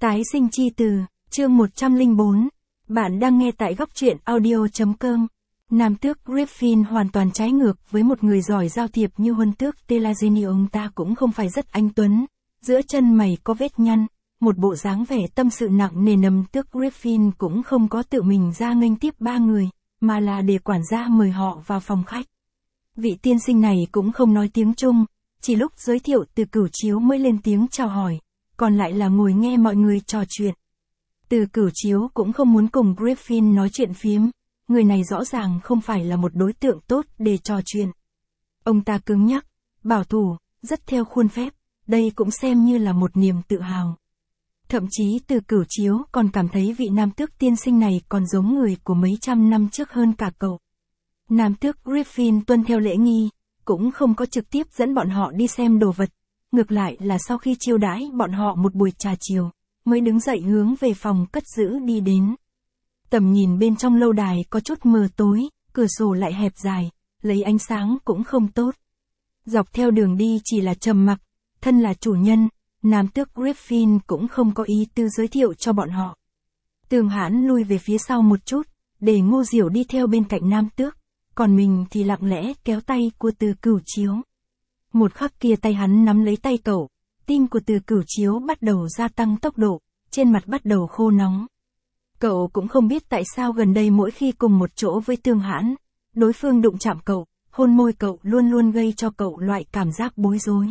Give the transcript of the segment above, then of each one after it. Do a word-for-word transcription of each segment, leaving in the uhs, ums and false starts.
Tái sinh chi từ, chương một trăm lẻ bốn. Bạn đang nghe tại góc truyện audio chấm com. Nam tước Griffin hoàn toàn trái ngược với một người giỏi giao thiệp như huân tước Telazini, ông ta cũng không phải rất anh tuấn. Giữa chân mày có vết nhăn, một bộ dáng vẻ tâm sự nặng nề. Nam tước Griffin cũng không có tự mình ra nghênh tiếp ba người, mà là để quản gia mời họ vào phòng khách. Vị tiên sinh này cũng không nói tiếng Trung, chỉ lúc giới thiệu Từ Cửu Chiếu mới lên tiếng chào hỏi, còn lại là ngồi nghe mọi người trò chuyện. Từ Cửu Chiếu cũng không muốn cùng Griffin nói chuyện phiếm, người này rõ ràng không phải là một đối tượng tốt để trò chuyện. Ông ta cứng nhắc, bảo thủ, rất theo khuôn phép, đây cũng xem như là một niềm tự hào. Thậm chí Từ Cửu Chiếu còn cảm thấy vị nam tước tiên sinh này còn giống người của mấy trăm năm trước hơn cả cậu. Nam tước Griffin tuân theo lễ nghi, cũng không có trực tiếp dẫn bọn họ đi xem đồ vật, ngược lại là sau khi chiêu đãi bọn họ một buổi trà chiều, mới đứng dậy hướng về phòng cất giữ đi đến. Tầm nhìn bên trong lâu đài có chút mờ tối, cửa sổ lại hẹp dài, lấy ánh sáng cũng không tốt. Dọc theo đường đi chỉ là trầm mặc, thân là chủ nhân, nam tước Griffin cũng không có ý tư giới thiệu cho bọn họ. Tường Hãn lui về phía sau một chút, để Ngô Diểu đi theo bên cạnh nam tước, còn mình thì lặng lẽ kéo tay của Từ Cửu Chiếu. Một khắc kia tay hắn nắm lấy tay cậu, tim của Từ Cửu Chiếu bắt đầu gia tăng tốc độ, trên mặt bắt đầu khô nóng. Cậu cũng không biết tại sao gần đây mỗi khi cùng một chỗ với Tường Hãn, đối phương đụng chạm cậu, hôn môi cậu luôn luôn gây cho cậu loại cảm giác bối rối.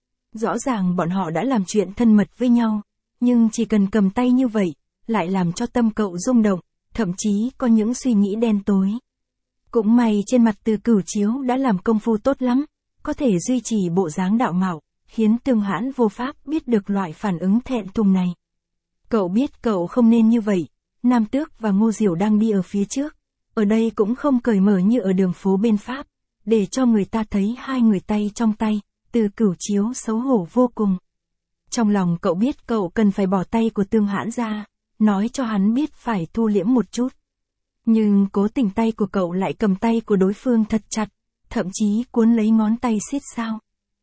Rõ ràng bọn họ đã làm chuyện thân mật với nhau, nhưng chỉ cần cầm tay như vậy, lại làm cho tâm cậu rung động, thậm chí có những suy nghĩ đen tối. Cũng may trên mặt Từ Cửu Chiếu đã làm công phu tốt lắm, có thể duy trì bộ dáng đạo mạo, khiến Tường Hãn vô pháp biết được loại phản ứng thẹn thùng này. Cậu biết cậu không nên như vậy, Nam Tước và Ngô Diểu đang đi ở phía trước, ở đây cũng không cởi mở như ở đường phố bên Pháp, để cho người ta thấy hai người tay trong tay, Từ Cửu Chiếu xấu hổ vô cùng. Trong lòng cậu biết cậu cần phải bỏ tay của Tường Hãn ra, nói cho hắn biết phải thu liễm một chút. Nhưng cố tình tay của cậu lại cầm tay của đối phương thật chặt, thậm chí cuốn lấy ngón tay siết sao.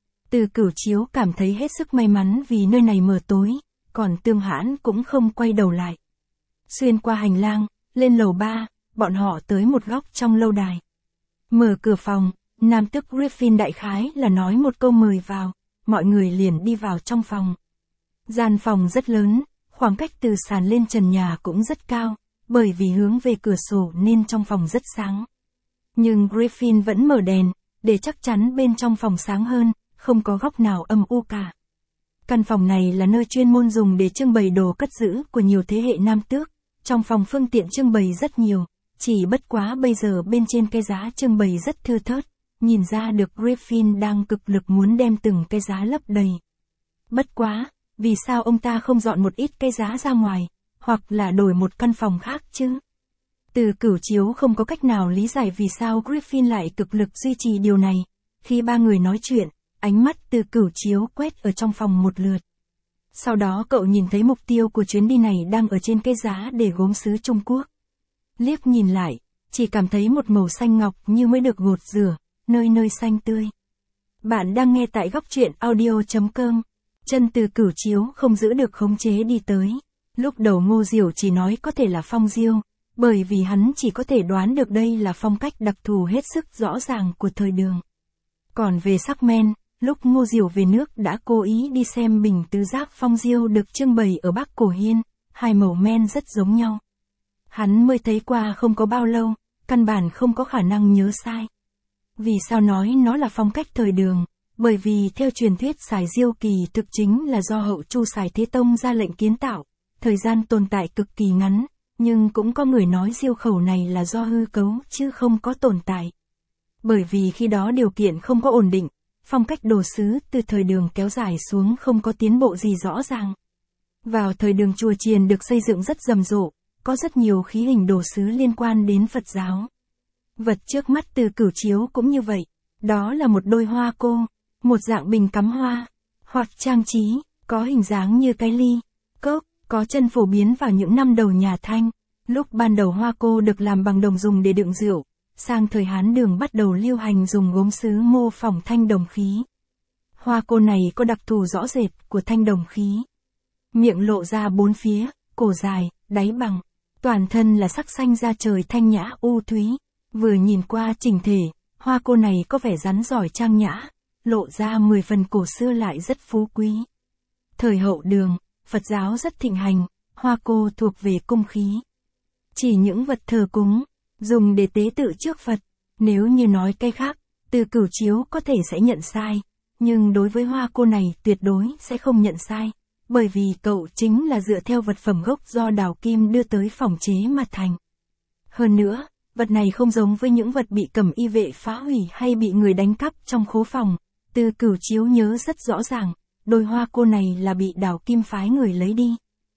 Từ Cửu Chiếu cảm thấy hết sức may mắn vì nơi này mờ tối, còn Tường Hãn cũng không quay đầu lại. Xuyên qua hành lang, lên lầu ba, bọn họ tới một góc trong lâu đài. Mở cửa phòng, nam tước Griffin đại khái là nói một câu mời vào, mọi người liền đi vào trong phòng. Gian phòng rất lớn, khoảng cách từ sàn lên trần nhà cũng rất cao, bởi vì hướng về cửa sổ nên trong phòng rất sáng. Nhưng Griffin vẫn mở đèn, để chắc chắn bên trong phòng sáng hơn, không có góc nào âm u cả. Căn phòng này là nơi chuyên môn dùng để trưng bày đồ cất giữ của nhiều thế hệ nam tước, trong phòng phương tiện trưng bày rất nhiều, chỉ bất quá bây giờ bên trên cái giá trưng bày rất thưa thớt, nhìn ra được Griffin đang cực lực muốn đem từng cái giá lấp đầy. Bất quá, vì sao ông ta không dọn một ít cái giá ra ngoài, hoặc là đổi một căn phòng khác chứ? Từ Cửu Chiếu không có cách nào lý giải vì sao Griffin lại cực lực duy trì điều này. Khi ba người nói chuyện, ánh mắt Từ Cửu Chiếu quét ở trong phòng một lượt. Sau đó cậu nhìn thấy mục tiêu của chuyến đi này đang ở trên cái giá để gốm sứ Trung Quốc. Liếc nhìn lại, chỉ cảm thấy một màu xanh ngọc như mới được gột rửa, nơi nơi xanh tươi. Bạn đang nghe tại góc truyện audio chấm com. Chân Từ Cửu Chiếu không giữ được khống chế đi tới. Lúc đầu Ngô Diểu chỉ nói có thể là phong diêu, bởi vì hắn chỉ có thể đoán được đây là phong cách đặc thù hết sức rõ ràng của thời Đường. Còn về sắc men, lúc Ngô Diểu về nước đã cố ý đi xem bình tứ giác phong diêu được trưng bày ở Bắc Cổ Hiên, hai màu men rất giống nhau. Hắn mới thấy qua không có bao lâu, căn bản không có khả năng nhớ sai. Vì sao nói nó là phong cách thời Đường? Bởi vì theo truyền thuyết sải diêu kỳ thực chính là do hậu Chu Sải Thế Tông ra lệnh kiến tạo, thời gian tồn tại cực kỳ ngắn, nhưng cũng có người nói diêu khẩu này là do hư cấu chứ không có tồn tại. Bởi vì khi đó điều kiện không có ổn định, phong cách đồ sứ từ thời Đường kéo dài xuống không có tiến bộ gì rõ ràng. Vào thời Đường chùa chiền được xây dựng rất rầm rộ, có rất nhiều khí hình đồ sứ liên quan đến Phật giáo. Vật trước mắt Từ Cửu Chiếu cũng như vậy, đó là một đôi hoa cô, một dạng bình cắm hoa, hoặc trang trí, có hình dáng như cái ly, cốc, có chân phổ biến vào những năm đầu nhà Thanh. Lúc ban đầu hoa cô được làm bằng đồng dùng để đựng rượu, sang thời Hán Đường bắt đầu lưu hành dùng gốm sứ mô phỏng thanh đồng khí. Hoa cô này có đặc thù rõ rệt của thanh đồng khí. miệng lộ ra bốn phía, cổ dài, đáy bằng. Toàn thân là sắc xanh da trời thanh nhã u thúy. Vừa nhìn qua chỉnh thể, hoa cô này có vẻ rắn giỏi trang nhã, lộ ra mười phần cổ xưa lại rất phú quý. Thời hậu đường, Phật giáo rất thịnh hành, hoa cô thuộc về cung khí. Chỉ những vật thờ cúng, dùng để tế tự trước Phật. Nếu như nói cái khác, Từ Cửu Chiếu có thể sẽ nhận sai, nhưng đối với hoa cô này tuyệt đối sẽ không nhận sai, bởi vì cậu chính là dựa theo vật phẩm gốc do đào kim đưa tới phòng chế mà thành. Hơn nữa, vật này không giống với những vật bị cẩm y vệ phá hủy hay bị người đánh cắp trong khố phòng. Từ Cửu Chiếu nhớ rất rõ ràng, đôi hoa cô này là bị đào kim phái người lấy đi.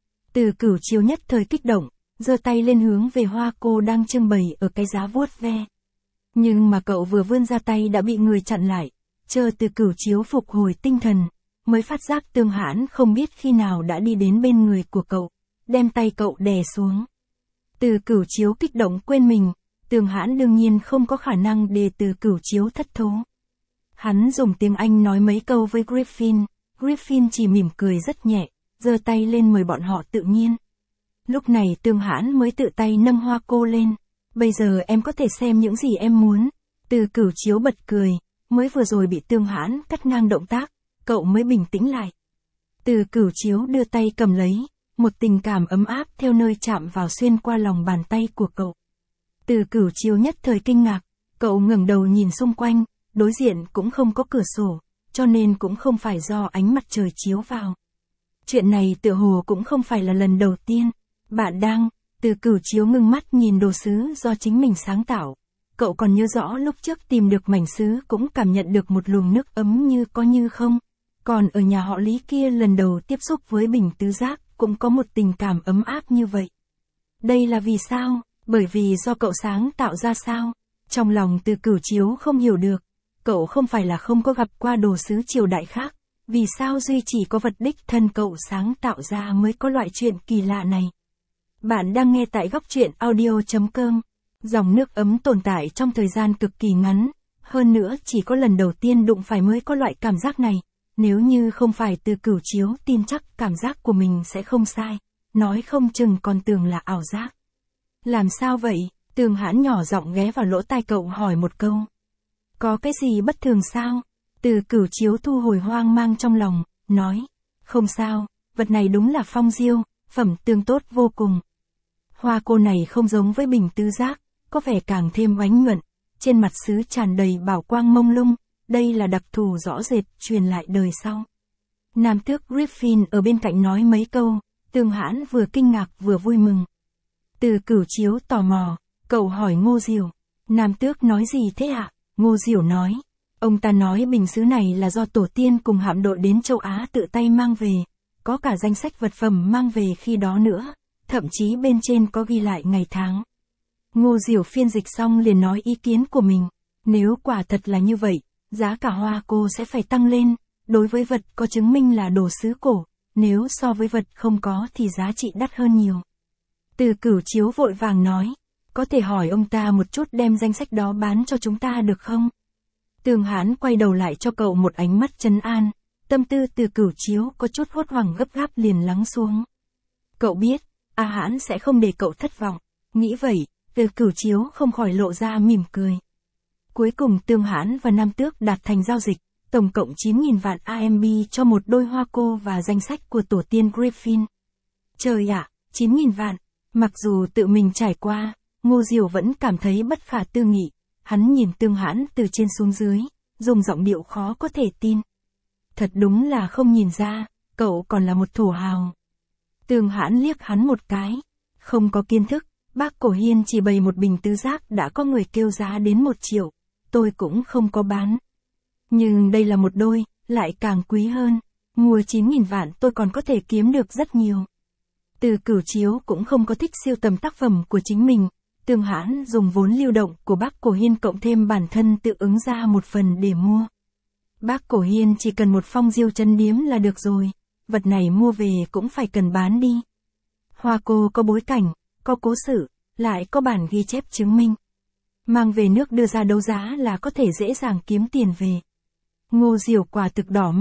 Từ Cửu Chiếu nhất thời kích động, giơ tay lên hướng về hoa cô đang trưng bày ở cái giá vuốt ve. Nhưng mà cậu vừa vươn ra tay đã bị người chặn lại, chờ Từ Cửu Chiếu phục hồi tinh thần, mới phát giác Tương Hãn không biết khi nào đã đi đến bên người của cậu, đem tay cậu đè xuống. Từ Cửu Chiếu kích động quên mình, Tương Hãn đương nhiên không có khả năng để Từ Cửu Chiếu thất thố. Hắn dùng tiếng Anh nói mấy câu với Griffin, Griffin chỉ mỉm cười rất nhẹ, giơ tay lên mời bọn họ tự nhiên. Lúc này Tương Hãn mới tự tay nâng hoa cô lên. Bây giờ em có thể xem những gì em muốn. Từ Cửu Chiếu bật cười, mới vừa rồi bị Tương Hãn cắt ngang động tác, cậu mới bình tĩnh lại. Từ Cửu Chiếu đưa tay cầm lấy, một tình cảm ấm áp theo nơi chạm vào xuyên qua lòng bàn tay của cậu. Từ Cửu Chiếu nhất thời kinh ngạc, cậu ngẩng đầu nhìn xung quanh, đối diện cũng không có cửa sổ, cho nên cũng không phải do ánh mặt trời chiếu vào. Chuyện này tựa hồ cũng không phải là lần đầu tiên. Bạn đang, Từ Cửu Chiếu ngưng mắt nhìn đồ sứ do chính mình sáng tạo. Cậu còn nhớ rõ lúc trước tìm được mảnh sứ cũng cảm nhận được một luồng nước ấm như có như không. Còn ở nhà họ Lý kia lần đầu tiếp xúc với bình tứ giác cũng có một tình cảm ấm áp như vậy. Đây là vì sao? Bởi vì do cậu sáng tạo ra sao? Trong lòng Từ Cửu Chiếu không hiểu được. Cậu không phải là không có gặp qua đồ sứ triều đại khác. Vì sao duy chỉ có vật đích thân cậu sáng tạo ra mới có loại chuyện kỳ lạ này? Bạn đang nghe tại góc truyện audio chấm com. Dòng nước ấm tồn tại trong thời gian cực kỳ ngắn. Hơn nữa chỉ có lần đầu tiên đụng phải mới có loại cảm giác này. Nếu như không phải Từ Cửu Chiếu tin chắc cảm giác của mình sẽ không sai. Nói không chừng còn tưởng là ảo giác. Làm sao vậy? Tương Hãn nhỏ giọng ghé vào lỗ tai cậu hỏi một câu. Có cái gì bất thường sao? Từ Cửu Chiếu thu hồi hoang mang trong lòng, nói. Không sao, vật này đúng là phong diêu, phẩm tương tốt vô cùng. Hoa cô này không giống với bình tứ giác, có vẻ càng thêm oánh nhuận, trên mặt sứ tràn đầy bảo quang mông lung, đây là đặc thù rõ rệt truyền lại đời sau. Nam tước Griffin ở bên cạnh nói mấy câu, Tương Hãn vừa kinh ngạc vừa vui mừng. Từ Cửu Chiếu tò mò, cậu hỏi Ngô Diểu, Nam tước nói gì thế ạ? Ngô Diểu nói, ông ta nói bình sứ này là do tổ tiên cùng hạm đội đến châu Á tự tay mang về, có cả danh sách vật phẩm mang về khi đó nữa, thậm chí bên trên có ghi lại ngày tháng. Ngô Diểu phiên dịch xong liền nói ý kiến của mình, nếu quả thật là như vậy, giá cả hoa cô sẽ phải tăng lên, đối với vật có chứng minh là đồ sứ cổ, nếu so với vật không có thì giá trị đắt hơn nhiều. Từ Cửu Chiếu vội vàng nói, có thể hỏi ông ta một chút đem danh sách đó bán cho chúng ta được không? Tương Hãn quay đầu lại cho cậu một ánh mắt trấn an, tâm tư Từ Cửu Chiếu có chút hốt hoảng gấp gáp liền lắng xuống. Cậu biết, A Hãn sẽ không để cậu thất vọng, nghĩ vậy, Từ Cửu Chiếu không khỏi lộ ra mỉm cười. Cuối cùng Tương Hãn và Nam Tước đạt thành giao dịch, tổng cộng chín nghìn vạn a em bê cho một đôi hoa cô và danh sách của tổ tiên Griffin. Trời ạ, chín nghìn vạn, mặc dù tự mình trải qua, Ngô Diểu vẫn cảm thấy bất khả tư nghị, hắn nhìn Tương Hãn từ trên xuống dưới, dùng giọng điệu khó có thể tin. Thật đúng là không nhìn ra, cậu còn là một thổ hào. Tương Hãn liếc hắn một cái, không có kiến thức, bác Cổ Hiên chỉ bày một bình tứ giác đã có người kêu giá đến một triệu, tôi cũng không có bán. Nhưng đây là một đôi, lại càng quý hơn, mua chín nghìn vạn tôi còn có thể kiếm được rất nhiều. Từ Cửu Chiếu cũng không có thích siêu tầm tác phẩm của chính mình, Tương Hãn dùng vốn lưu động của bác Cổ Hiên cộng thêm bản thân tự ứng ra một phần để mua. Bác Cổ Hiên chỉ cần một phong diêu chân điếm là được rồi, vật này mua về cũng phải cần bán đi. Hoa cô có bối cảnh, có cố sự, lại có bản ghi chép chứng minh. Mang về nước đưa ra đấu giá là có thể dễ dàng kiếm tiền về. Ngô Diểu quả thực đỏ mắt,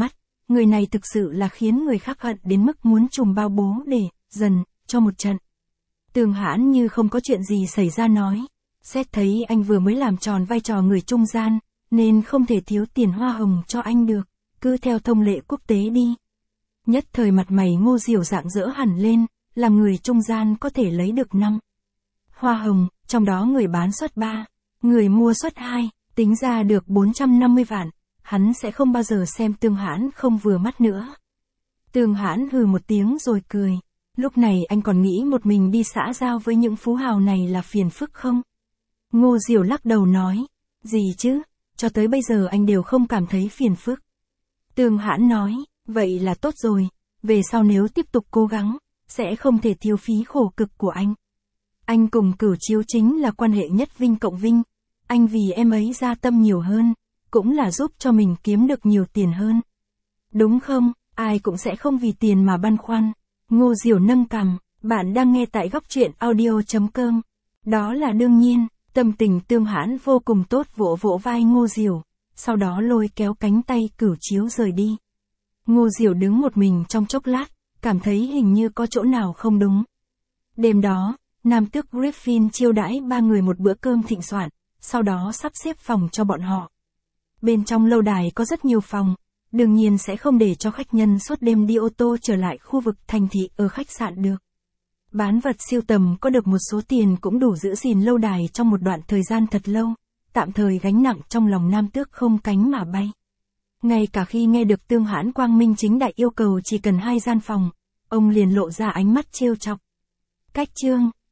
Người này thực sự là khiến người khác hận đến mức muốn trùm bao bố để, dần, cho một trận. Tường Hãn như không có chuyện gì xảy ra nói. Xét thấy anh vừa mới làm tròn vai trò người trung gian, nên không thể thiếu tiền hoa hồng cho anh được, cứ theo thông lệ quốc tế đi. Nhất thời mặt mày Ngô Diểu rạng rỡ hẳn lên, làm người trung gian có thể lấy được năm hoa hồng, trong đó người bán suất ba, người mua suất hai, tính ra được bốn trăm năm mươi vạn, hắn sẽ không bao giờ xem Tường Hãn không vừa mắt nữa. Tường Hãn hừ một tiếng rồi cười. Lúc này anh còn nghĩ một mình đi xã giao với những phú hào này là phiền phức không? Ngô Diểu lắc đầu nói. Gì chứ, cho tới bây giờ anh đều không cảm thấy phiền phức. Tường Hãn nói, vậy là tốt rồi, về sau nếu tiếp tục cố gắng, sẽ không thể thiếu phí khổ cực của anh. Anh cùng Cửu Chiếu chính là quan hệ nhất vinh cộng vinh, anh vì em ấy ra tâm nhiều hơn, cũng là giúp cho mình kiếm được nhiều tiền hơn. Đúng không, ai cũng sẽ không vì tiền mà băn khoăn. Ngô Diểu nâng cằm, bạn đang nghe tại góc truyện audio chấm com. Đó là đương nhiên, tâm tình Tường Hãn vô cùng tốt, vỗ vỗ vai Ngô Diểu, sau đó lôi kéo cánh tay Cửu Chiếu rời đi. Ngô Diểu đứng một mình trong chốc lát, cảm thấy hình như có chỗ nào không đúng. Đêm đó, Nam Tước Griffin chiêu đãi ba người một bữa cơm thịnh soạn, sau đó sắp xếp phòng cho bọn họ. Bên trong lâu đài có rất nhiều phòng, đương nhiên sẽ không để cho khách nhân suốt đêm đi ô tô trở lại khu vực thành thị ở khách sạn được. Bán vật siêu tầm có được một số tiền cũng đủ giữ gìn lâu đài trong một đoạn thời gian thật lâu, tạm thời gánh nặng trong lòng Nam Tước không cánh mà bay. Ngay cả khi nghe được Tường Hãn quang minh chính đại yêu cầu chỉ cần hai gian phòng, ông liền lộ ra ánh mắt trêu chọc. Cách chương